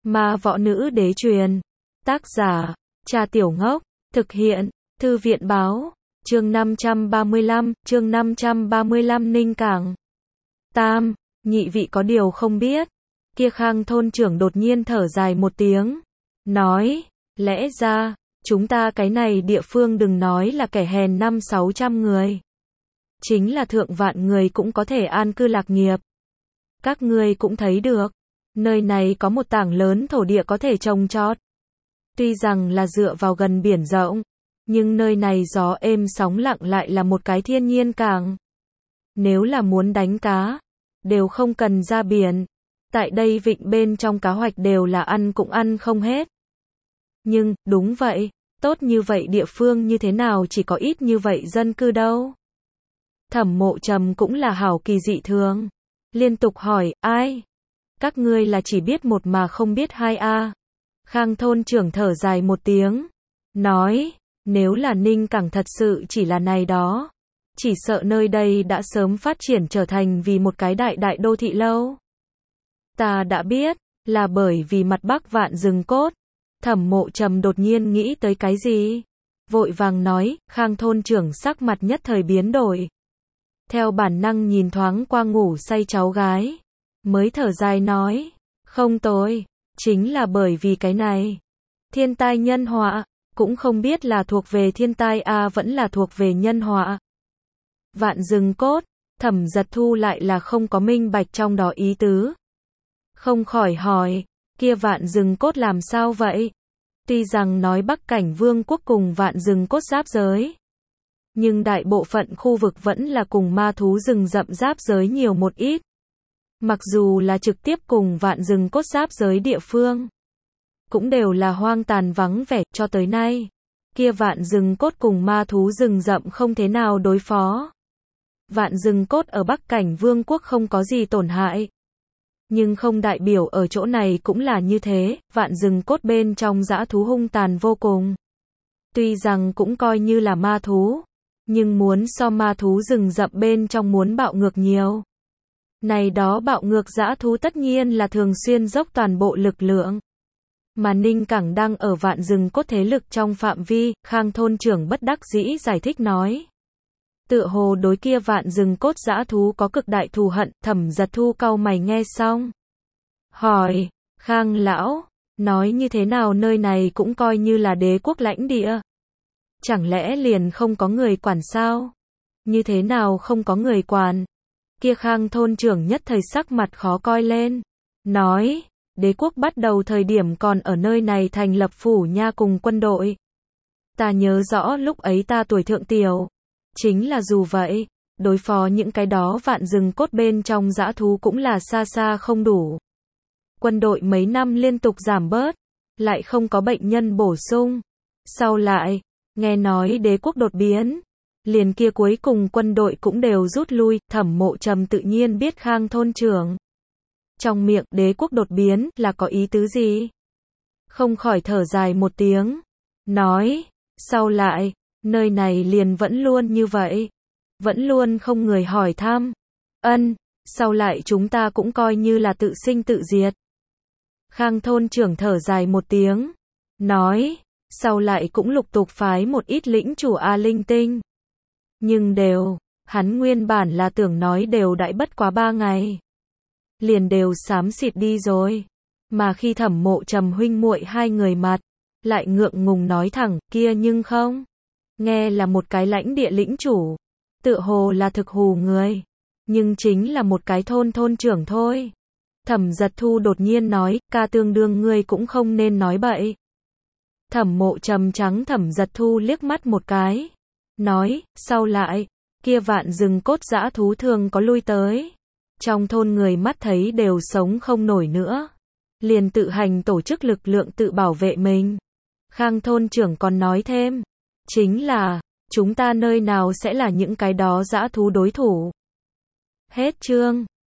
Ma võ nữ đế truyền. Tác giả, Trà Tiểu Ngốc. Thực hiện, Thư viện báo. Chương 535, Ninh Cảng. Tam, nhị vị có điều không biết. Kia Khang thôn trưởng đột nhiên thở dài một tiếng. Nói, lẽ ra, chúng ta cái này địa phương đừng nói là kẻ hèn 500-600 người. Chính là thượng vạn người cũng có thể an cư lạc nghiệp. Các ngươi cũng thấy được, nơi này có một tảng lớn thổ địa có thể trồng trọt. Tuy rằng là dựa vào gần biển rộng, nhưng nơi này gió êm sóng lặng lại là một cái thiên nhiên cảng. Nếu là muốn đánh cá, đều không cần ra biển. Tại đây vịnh bên trong cá hoạch đều là ăn cũng ăn không hết. Nhưng, đúng vậy, tốt như vậy địa phương như thế nào chỉ có ít như vậy dân cư đâu. Thẩm Mộ Trầm cũng là hảo kỳ dị thường. Liên tục hỏi, ai? Các ngươi là chỉ biết một mà không biết hai a. Khang thôn trưởng thở dài một tiếng. Nói, nếu là Ninh Cảng thật sự chỉ là này đó. Chỉ sợ nơi đây đã sớm phát triển trở thành vì một cái đại đô thị lâu. Ta đã biết, là bởi vì mặt bắc vạn rừng cốt. Thẩm Mộ Trầm đột nhiên nghĩ tới cái gì? Vội vàng nói, Khang thôn trưởng sắc mặt nhất thời biến đổi. Theo bản năng nhìn thoáng qua ngủ say cháu gái. Mới thở dài nói, không tồi, chính là bởi vì cái này. Thiên tai nhân họa, cũng không biết là thuộc về thiên tai vẫn là thuộc về nhân họa. Vạn rừng cốt, Thẩm Giật Thu lại là không có minh bạch trong đó ý tứ. Không khỏi hỏi, kia vạn rừng cốt làm sao vậy? Tuy rằng nói Bắc Cảnh Vương quốc cùng vạn rừng cốt giáp giới, nhưng đại bộ phận khu vực vẫn là cùng ma thú rừng rậm giáp giới nhiều một ít. Mặc dù là trực tiếp cùng vạn rừng cốt giáp giới địa phương, cũng đều là hoang tàn vắng vẻ cho tới nay. Kia vạn rừng cốt cùng ma thú rừng rậm không thế nào đối phó. Vạn rừng cốt ở Bắc Cảnh Vương quốc không có gì tổn hại. Nhưng không đại biểu ở chỗ này cũng là như thế, vạn rừng cốt bên trong dã thú hung tàn vô cùng. Tuy rằng cũng coi như là ma thú, nhưng muốn so ma thú rừng rậm bên trong muốn bạo ngược nhiều. Này đó bạo ngược dã thú tất nhiên là thường xuyên dốc toàn bộ lực lượng. Mà Ninh Cảng đang ở vạn rừng cốt thế lực trong phạm vi, Khang thôn trưởng bất đắc dĩ giải thích nói. Tựa hồ đối kia vạn rừng cốt dã thú có cực đại thù hận, Thẩm Giật Thu cau mày nghe xong. Hỏi, Khang lão, nói như thế nào nơi này cũng coi như là đế quốc lãnh địa. Chẳng lẽ liền không có người quản sao? Như thế nào không có người quản? Kia Khang thôn trưởng nhất thời sắc mặt khó coi lên. Nói, đế quốc bắt đầu thời điểm còn ở nơi này thành lập phủ nha cùng quân đội. Ta nhớ rõ lúc ấy ta tuổi thượng tiểu. Chính là dù vậy, đối phó những cái đó vạn rừng cốt bên trong dã thú cũng là xa xa không đủ. Quân đội mấy năm liên tục giảm bớt, lại không có bệnh nhân bổ sung. Sau lại, nghe nói đế quốc đột biến, liền kia cuối cùng quân đội cũng đều rút lui. Thẩm Mộ Trầm tự nhiên biết Khang thôn trưởng. Trong miệng đế quốc đột biến là có ý tứ gì? Không khỏi thở dài một tiếng. Nói, sau lại, nơi này liền vẫn luôn như vậy. Vẫn luôn không người hỏi thăm. Sau lại chúng ta cũng coi như là tự sinh tự diệt. Khang thôn trưởng thở dài một tiếng. Nói, sau lại cũng lục tục phái một ít lĩnh chủ linh tinh. Nhưng hắn nguyên bản là tưởng nói đều đãi bất quá 3 ngày. Liền đều xám xịt đi rồi. Mà khi Thẩm Mộ Trầm huynh muội hai người mặt, lại ngượng ngùng nói thẳng, kia nhưng không. Nghe là một cái lãnh địa lĩnh chủ, tựa hồ là thực hù người, nhưng chính là một cái thôn trưởng thôi. Thẩm Giật Thu đột nhiên nói, ca tương đương ngươi cũng không nên nói bậy. Thẩm Mộ Trầm trắng Thẩm Giật Thu liếc mắt một cái. Nói, sau lại, kia vạn rừng cốt dã thú thường có lui tới. Trong thôn người mắt thấy đều sống không nổi nữa. Liền tự hành tổ chức lực lượng tự bảo vệ mình. Khang thôn trưởng còn nói thêm. Chính là, chúng ta nơi nào sẽ là những cái đó dã thú đối thủ. Hết chương.